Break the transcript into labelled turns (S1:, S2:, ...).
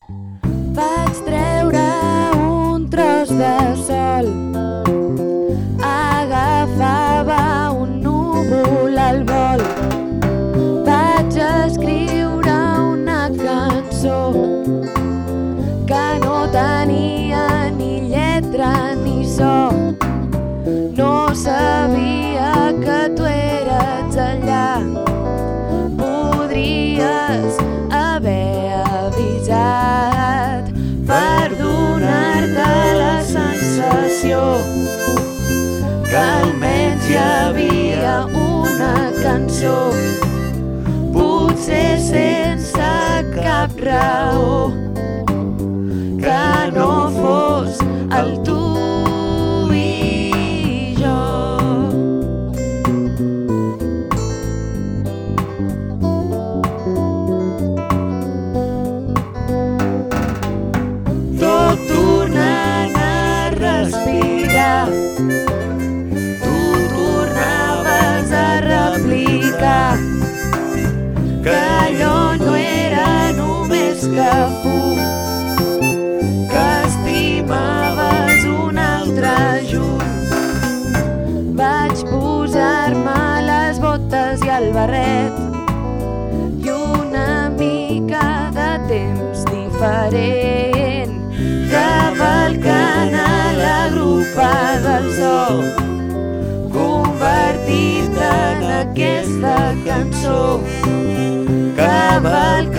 S1: Vaig treure un tros de sol, agafava un núvol al vol. Vaig escriure una cançó que no tenia ni lletra ni so. No sabia que tu eres allà. Podries haver avisat per donar-te la sensació que almenys hi havia una cançó, potser sense cap raó, que no fos el tu i jo. Tot tornant a respirar, tu tornaves a replicar que allò no era només que fum, que estimaves un altre junt. Vaig posar-me les botes i el barret i una mica de temps diferent, cavalcant a la grupa del zoo, convertit en aquesta cançó, cavalcant